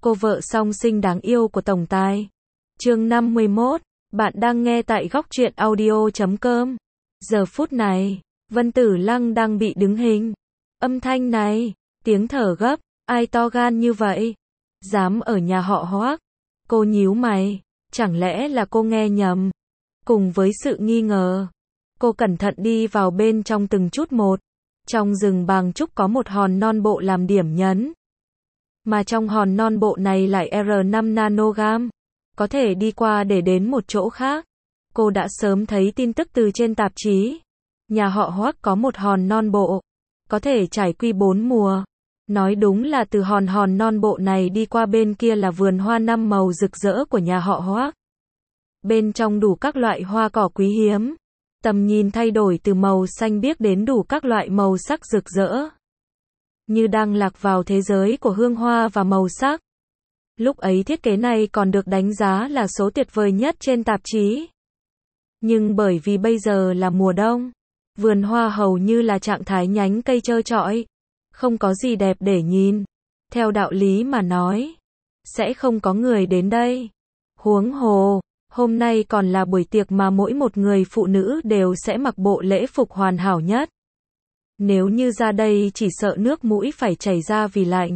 cô vợ song sinh đáng yêu của tổng tài. Chương 51, bạn đang nghe tại góc truyện audio.com. Giờ phút này, Vân Tử Lăng đang bị đứng hình. Âm thanh này, tiếng thở gấp, ai to gan như vậy? Dám ở nhà họ Hoác? Cô nhíu mày, chẳng lẽ là cô nghe nhầm? Cùng với sự nghi ngờ, cô cẩn thận đi vào bên trong từng chút một. Trong rừng bàng trúc có một hòn non bộ làm điểm nhấn. Mà trong hòn non bộ này lại R5 nanogam. Có thể đi qua để đến một chỗ khác. Cô đã sớm thấy tin tức từ trên tạp chí. Nhà họ Hoác có một hòn non bộ. Có thể trải quy 4 mùa. Nói đúng là từ hòn non bộ này đi qua bên kia là vườn hoa 5 màu rực rỡ của nhà họ Hoác. Bên trong đủ các loại hoa cỏ quý hiếm. Tầm nhìn thay đổi từ màu xanh biếc đến đủ các loại màu sắc rực rỡ. Như đang lạc vào thế giới của hương hoa và màu sắc. Lúc ấy thiết kế này còn được đánh giá là số tuyệt vời nhất trên tạp chí. Nhưng bởi vì bây giờ là mùa đông, vườn hoa hầu như là trạng thái nhánh cây trơ trọi, không có gì đẹp để nhìn. Theo đạo lý mà nói, sẽ không có người đến đây. Huống hồ, hôm nay còn là buổi tiệc mà mỗi một người phụ nữ đều sẽ mặc bộ lễ phục hoàn hảo nhất. Nếu như ra đây chỉ sợ nước mũi phải chảy ra vì lạnh.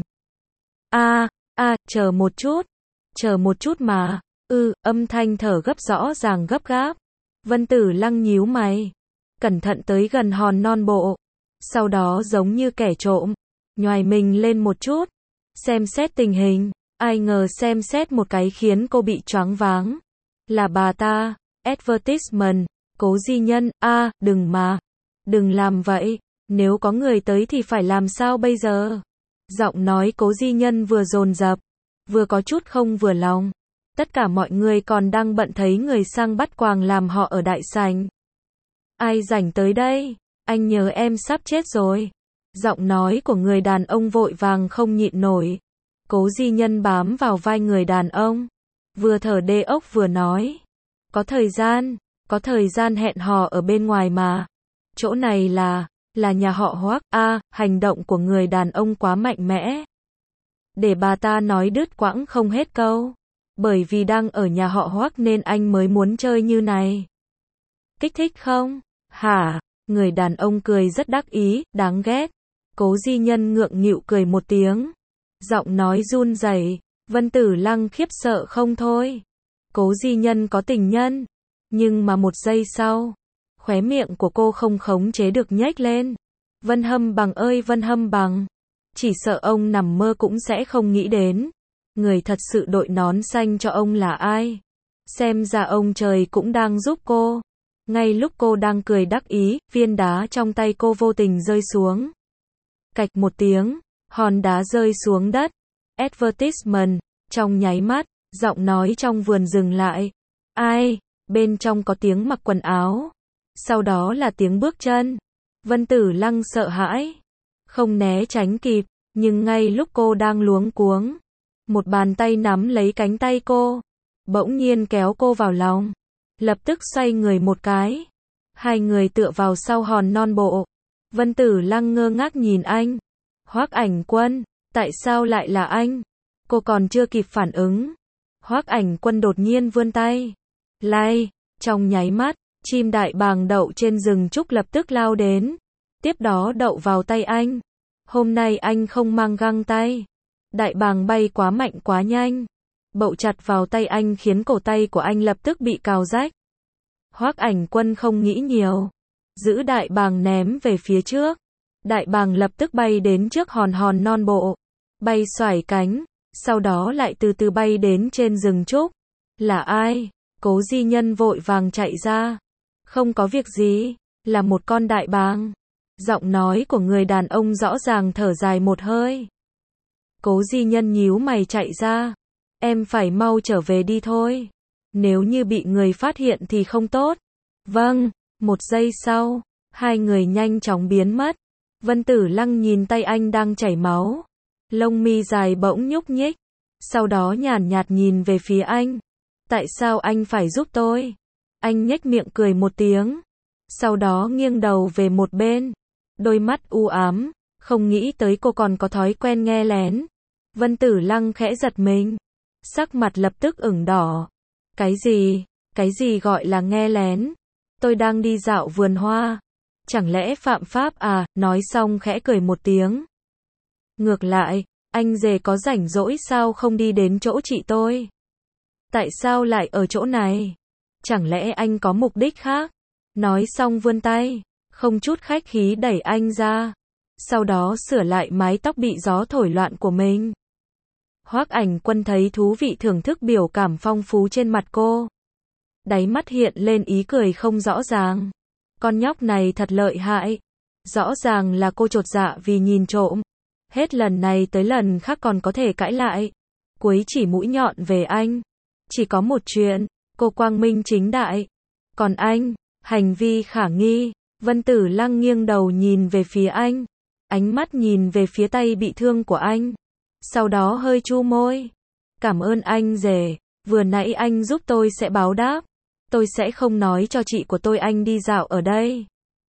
Chờ một chút mà. Âm thanh thở gấp rõ ràng gấp gáp. Vân Tử Lăng nhíu mày, cẩn thận tới gần hòn non bộ. Sau đó giống như kẻ trộm, nhoài mình lên một chút, xem xét tình hình. Ai ngờ xem xét một cái khiến cô bị choáng váng. Là bà ta, advertisement, Cố Di Nhân. Đừng làm vậy, nếu có người tới thì phải làm sao bây giờ? Giọng nói Cố Di Nhân vừa dồn dập, vừa có chút không vừa lòng. Tất cả mọi người còn đang bận thấy người sang bắt quàng làm họ ở đại sảnh. Ai rảnh tới đây? Anh nhớ em sắp chết rồi. Giọng nói của người đàn ông vội vàng không nhịn nổi. Cố Di Nhân bám vào vai người đàn ông, vừa thở đê ốc vừa nói. Có thời gian hẹn hò ở bên ngoài mà. Chỗ này là nhà họ Hoác. Hành động của người đàn ông quá mạnh mẽ. Để bà ta nói đứt quãng không hết câu. Bởi vì đang ở nhà họ Hoác nên anh mới muốn chơi như này. Kích thích không? Hả? Người đàn ông cười rất đắc ý, đáng ghét. Cố Di Nhân ngượng nghịu cười một tiếng. Giọng nói run rẩy. Vân Tử Lăng khiếp sợ không thôi. Cố Di Nhân có tình nhân. Nhưng mà một giây sau, khóe miệng của cô không khống chế được nhếch lên. Vân Hâm Bằng ơi Vân Hâm Bằng. Chỉ sợ ông nằm mơ cũng sẽ không nghĩ đến. Người thật sự đội nón xanh cho ông là ai? Xem ra ông trời cũng đang giúp cô. Ngay lúc cô đang cười đắc ý, viên đá trong tay cô vô tình rơi xuống. Cạch một tiếng, hòn đá rơi xuống đất. Advertisement, trong nháy mắt, giọng nói trong vườn dừng lại. Ai? Bên trong có tiếng mặc quần áo. Sau đó là tiếng bước chân. Vân Tử Lăng sợ hãi, không né tránh kịp, nhưng ngay lúc cô đang luống cuống, một bàn tay nắm lấy cánh tay cô, bỗng nhiên kéo cô vào lòng, lập tức xoay người một cái. Hai người tựa vào sau hòn non bộ. Vân Tử Lăng ngơ ngác nhìn anh. Hoác Ảnh Quân, tại sao lại là anh? Cô còn chưa kịp phản ứng. Hoác Ảnh Quân đột nhiên vươn tay. Trong nháy mắt, chim đại bàng đậu trên rừng trúc lập tức lao đến. Tiếp đó đậu vào tay anh. Hôm nay anh không mang găng tay. Đại bàng bay quá mạnh quá nhanh. Bậu chặt vào tay anh khiến cổ tay của anh lập tức bị cào rách. Hoác Ảnh Quân không nghĩ nhiều. Giữ đại bàng ném về phía trước. Đại bàng lập tức bay đến trước hòn non bộ. Bay xoải cánh. Sau đó lại từ từ bay đến trên rừng trúc. Là ai? Cố Di Nhân vội vàng chạy ra. Không có việc gì. Là một con đại bàng. Giọng nói của người đàn ông rõ ràng thở dài một hơi. Cố Di Nhân nhíu mày chạy ra. Em phải mau trở về đi thôi. Nếu như bị người phát hiện thì không tốt. Vâng. Một giây sau, hai người nhanh chóng biến mất. Vân Tử Lăng nhìn tay anh đang chảy máu. Lông mi dài bỗng nhúc nhích. Sau đó nhàn nhạt nhìn về phía anh. Tại sao anh phải giúp tôi? Anh nhếch miệng cười một tiếng. Sau đó nghiêng đầu về một bên. Đôi mắt u ám. Không nghĩ tới cô còn có thói quen nghe lén. Vân Tử Lăng khẽ giật mình. Sắc mặt lập tức ửng đỏ. Cái gì? Cái gì gọi là nghe lén? Tôi đang đi dạo vườn hoa. Chẳng lẽ phạm pháp à? Nói xong khẽ cười một tiếng. Ngược lại, anh rể có rảnh rỗi sao không đi đến chỗ chị tôi? Tại sao lại ở chỗ này? Chẳng lẽ anh có mục đích khác? Nói xong vươn tay, không chút khách khí đẩy anh ra. Sau đó sửa lại mái tóc bị gió thổi loạn của mình. Hoắc Ảnh Quân thấy thú vị thưởng thức biểu cảm phong phú trên mặt cô. Đáy mắt hiện lên ý cười không rõ ràng. Con nhóc này thật lợi hại. Rõ ràng là cô chột dạ vì nhìn trộm. Hết lần này tới lần khác còn có thể cãi lại. Cuối chỉ mũi nhọn về anh. Chỉ có một chuyện, cô quang minh chính đại. Còn anh, hành vi khả nghi. Vân Tử Lăng nghiêng đầu nhìn về phía anh. Ánh mắt nhìn về phía tay bị thương của anh. Sau đó hơi chu môi. Cảm ơn anh rể, vừa nãy anh giúp tôi sẽ báo đáp. Tôi sẽ không nói cho chị của tôi anh đi dạo ở đây.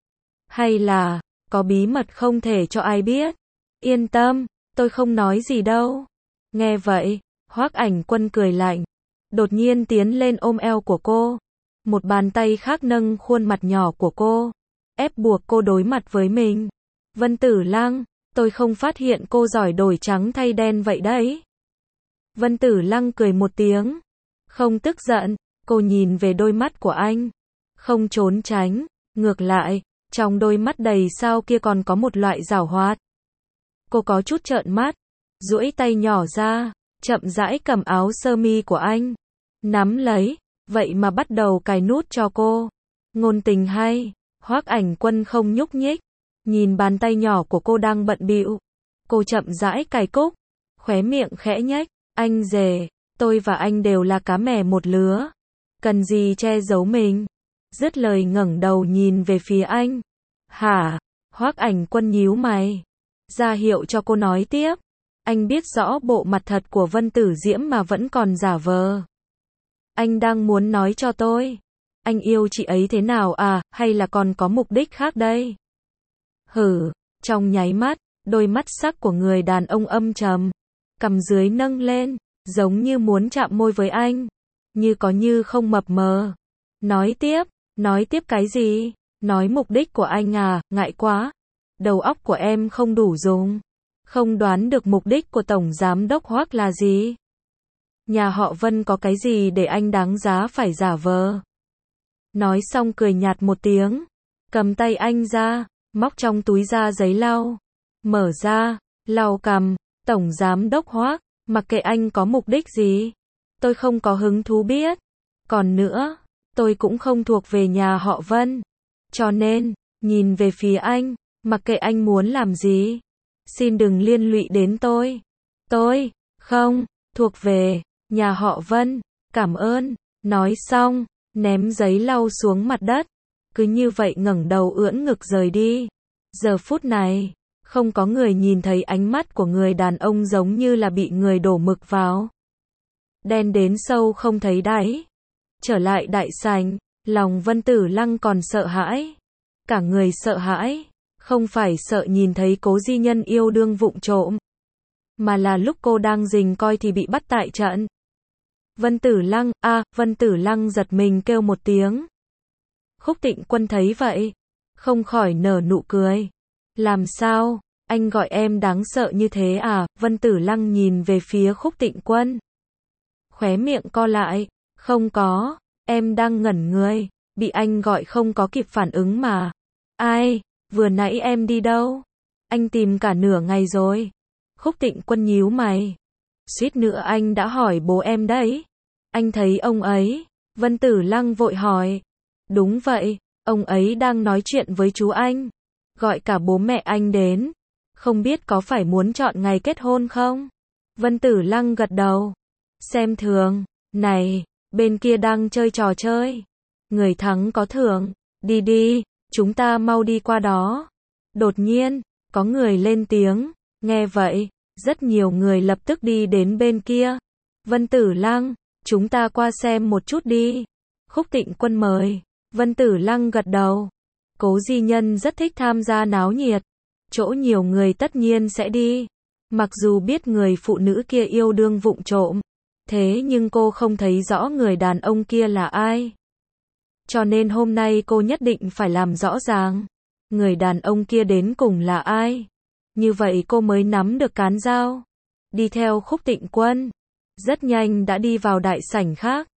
Hay là, có bí mật không thể cho ai biết. Yên tâm, tôi không nói gì đâu. Nghe vậy, Hoắc Ảnh Quân cười lạnh. Đột nhiên tiến lên ôm eo của cô. Một bàn tay khác nâng khuôn mặt nhỏ của cô. Ép buộc cô đối mặt với mình. Vân Tử Lăng, tôi không phát hiện cô giỏi đổi trắng thay đen vậy đấy. Vân Tử Lăng cười một tiếng. Không tức giận, cô nhìn về đôi mắt của anh. Không trốn tránh, ngược lại, trong đôi mắt đầy sao kia còn có một loại giảo hoạt. Cô có chút trợn mắt, duỗi tay nhỏ ra, chậm rãi cầm áo sơ mi của anh. Nắm lấy, vậy mà bắt đầu cài nút cho cô. Ngôn tình hay, Hoắc Ảnh Quân không nhúc nhích. Nhìn bàn tay nhỏ của cô đang bận bịu. Cô chậm rãi cài cúc, khóe miệng khẽ nhếch. Anh rể, tôi và anh đều là cá mè một lứa. Cần gì che giấu mình? Dứt lời ngẩng đầu nhìn về phía anh. Hả? Hoắc Ảnh Quân nhíu mày. Ra hiệu cho cô nói tiếp. Anh biết rõ bộ mặt thật của Vân Tử Diễm mà vẫn còn giả vờ. Anh đang muốn nói cho tôi. Anh yêu chị ấy thế nào à, hay là còn có mục đích khác đây? Hử, trong nháy mắt, đôi mắt sắc của người đàn ông âm trầm. Cằm dưới nâng lên, giống như muốn chạm môi với anh. Như có như không mập mờ. Nói tiếp cái gì? Nói mục đích của anh à, ngại quá. Đầu óc của em không đủ dùng. Không đoán được mục đích của Tổng Giám Đốc Hoắc là gì? Nhà họ Vân có cái gì để anh đáng giá phải giả vờ? Nói xong cười nhạt một tiếng. Cầm tay anh ra, móc trong túi ra giấy lau. Mở ra, lau cằm. Tổng Giám Đốc Hoắc, mặc kệ anh có mục đích gì. Tôi không có hứng thú biết. Còn nữa, tôi cũng không thuộc về nhà họ Vân. Cho nên, nhìn về phía anh, mặc kệ anh muốn làm gì. Xin đừng liên lụy đến tôi. Tôi, không, thuộc về nhà họ Vân. Cảm ơn. Nói xong, ném giấy lau xuống mặt đất. Cứ như vậy ngẩng đầu ưỡn ngực rời đi. Giờ phút này, không có người nhìn thấy ánh mắt của người đàn ông giống như là bị người đổ mực vào. Đen đến sâu không thấy đáy. Trở lại đại sảnh, lòng Vân Tử Lăng còn sợ hãi. Cả người sợ hãi, không phải sợ nhìn thấy Cố Di Nhân yêu đương vụng trộm, mà là lúc cô đang rình coi thì bị bắt tại trận. Vân Tử Lăng, Vân Tử Lăng giật mình kêu một tiếng. Khúc Tịnh Quân thấy vậy, không khỏi nở nụ cười. Làm sao, anh gọi em đáng sợ như thế à? Vân Tử Lăng nhìn về phía Khúc Tịnh Quân. Khóe miệng co lại, không có, em đang ngẩn người, bị anh gọi không có kịp phản ứng mà. Ai, vừa nãy em đi đâu? Anh tìm cả nửa ngày rồi. Khúc Tịnh Quân nhíu mày. Suýt nữa anh đã hỏi bố em đấy. Anh thấy ông ấy? Vân Tử Lăng vội hỏi. Đúng vậy, ông ấy đang nói chuyện với chú anh. Gọi cả bố mẹ anh đến. Không biết có phải muốn chọn ngày kết hôn không? Vân Tử Lăng gật đầu. Xem thường, này, bên kia đang chơi trò chơi. Người thắng có thưởng, đi đi, chúng ta mau đi qua đó. Đột nhiên, có người lên tiếng, nghe vậy, rất nhiều người lập tức đi đến bên kia. Vân Tử Lăng, chúng ta qua xem một chút đi. Khúc Tịnh Quân mời, Vân Tử Lăng gật đầu. Cố Di Nhân rất thích tham gia náo nhiệt. Chỗ nhiều người tất nhiên sẽ đi. Mặc dù biết người phụ nữ kia yêu đương vụng trộm, thế nhưng cô không thấy rõ người đàn ông kia là ai. Cho nên hôm nay cô nhất định phải làm rõ ràng, người đàn ông kia đến cùng là ai. Như vậy cô mới nắm được cán dao. Đi theo Khúc Tịnh Quân, rất nhanh đã đi vào đại sảnh khác.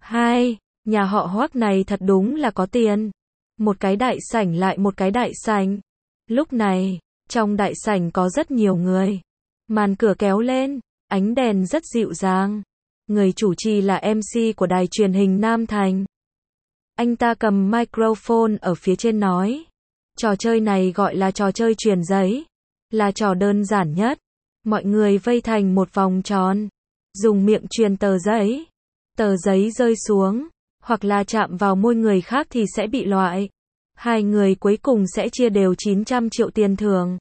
Nhà họ Hoắc này thật đúng là có tiền. Một cái đại sảnh lại một cái đại sảnh. Lúc này, trong đại sảnh có rất nhiều người. Màn cửa kéo lên, ánh đèn rất dịu dàng. Người chủ trì là MC của đài truyền hình Nam Thành. Anh ta cầm microphone ở phía trên nói. Trò chơi này gọi là trò chơi truyền giấy. Là trò đơn giản nhất. Mọi người vây thành một vòng tròn. Dùng miệng truyền tờ giấy. Tờ giấy rơi xuống, hoặc là chạm vào môi người khác thì sẽ bị loại. Hai người cuối cùng sẽ chia đều 900 triệu tiền thưởng.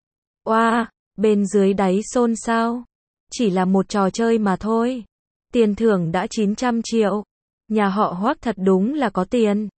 Oa, bên dưới đáy xôn xao. Chỉ là một trò chơi mà thôi. Tiền thưởng đã 900 triệu. Nhà họ Hoắc thật đúng là có tiền.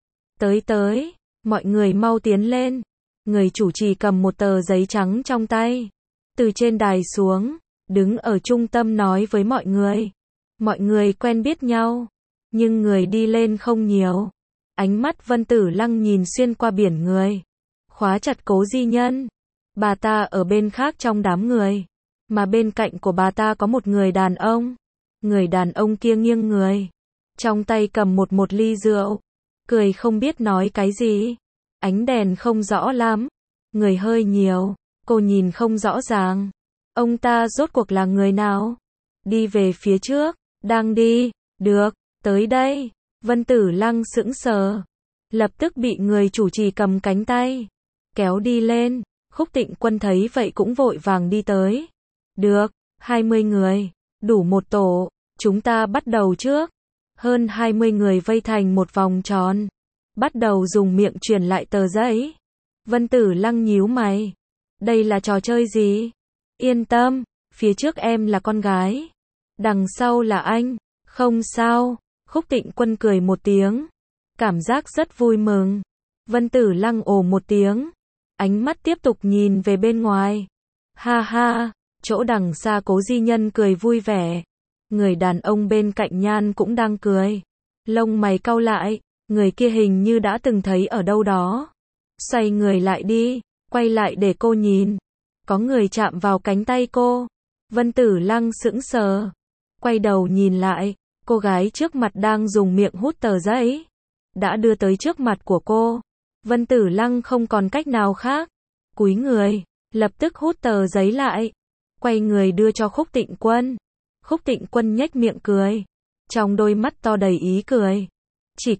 Tới, mọi người mau tiến lên. Người chủ trì cầm một tờ giấy trắng trong tay. Từ trên đài xuống, đứng ở trung tâm nói với mọi người. Mọi người quen biết nhau, nhưng người đi lên không nhiều. Ánh mắt Vân Tử Lăng nhìn xuyên qua biển người. Khóa chặt Cố Di Nhân. Bà ta ở bên khác trong đám người. Mà bên cạnh của bà ta có một người đàn ông. Người đàn ông kia nghiêng người. Trong tay cầm một ly rượu. Cười không biết nói cái gì. Ánh đèn không rõ lắm. Người hơi nhiều. Cô nhìn không rõ ràng. Ông ta rốt cuộc là người nào? Đi về phía trước. Đang đi. Được. Tới đây. Vân Tử Lăng sững sờ. Lập tức bị người chủ trì cầm cánh tay. Kéo đi lên. Khúc Tịnh Quân thấy vậy cũng vội vàng đi tới. Được. 20 người. Đủ một tổ. Chúng ta bắt đầu trước. Hơn 20 người vây thành một vòng tròn. Bắt đầu dùng miệng truyền lại tờ giấy. Vân Tử Lăng nhíu mày. Đây là trò chơi gì? Yên tâm. Phía trước em là con gái. Đằng sau là anh. Không sao. Khúc Tịnh Quân cười một tiếng. Cảm giác rất vui mừng. Vân Tử Lăng ồ một tiếng. Ánh mắt tiếp tục nhìn về bên ngoài. Ha ha. Chỗ đằng xa Cố Di Nhân cười vui vẻ. Người đàn ông bên cạnh Nhan cũng đang cười. Lông mày cau lại. Người kia hình như đã từng thấy ở đâu đó. Xoay người lại đi. Quay lại để cô nhìn. Có người chạm vào cánh tay cô. Vân Tử Lăng sững sờ. Quay đầu nhìn lại. Cô gái trước mặt đang dùng miệng hút tờ giấy. Đã đưa tới trước mặt của cô. Vân Tử Lăng không còn cách nào khác. Cúi người. Lập tức hút tờ giấy lại. Quay người đưa cho Khúc Tịnh Quân. Khúc Tịnh Quân nhếch miệng cười. Trong đôi mắt to đầy ý cười. Chỉ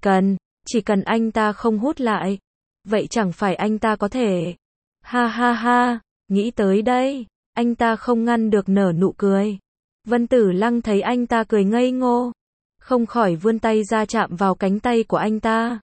cần anh ta không hút lại. Vậy chẳng phải anh ta có thể. Ha ha ha. Nghĩ tới đây. Anh ta không ngăn được nở nụ cười. Vân Tử Lăng thấy anh ta cười ngây ngô. Không khỏi vươn tay ra chạm vào cánh tay của anh ta.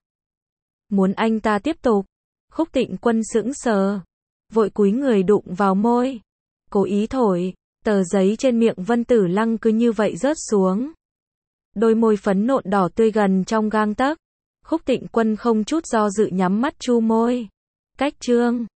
Muốn anh ta tiếp tục. Khúc Tịnh Quân sững sờ. Vội cúi người đụng vào môi. Cố ý thổi. Tờ giấy trên miệng Vân Tử Lăng cứ như vậy rớt xuống. Đôi môi phấn nộn đỏ tươi gần trong gang tấc. Khúc Tịnh Quân không chút do dự nhắm mắt chu môi. Cách chương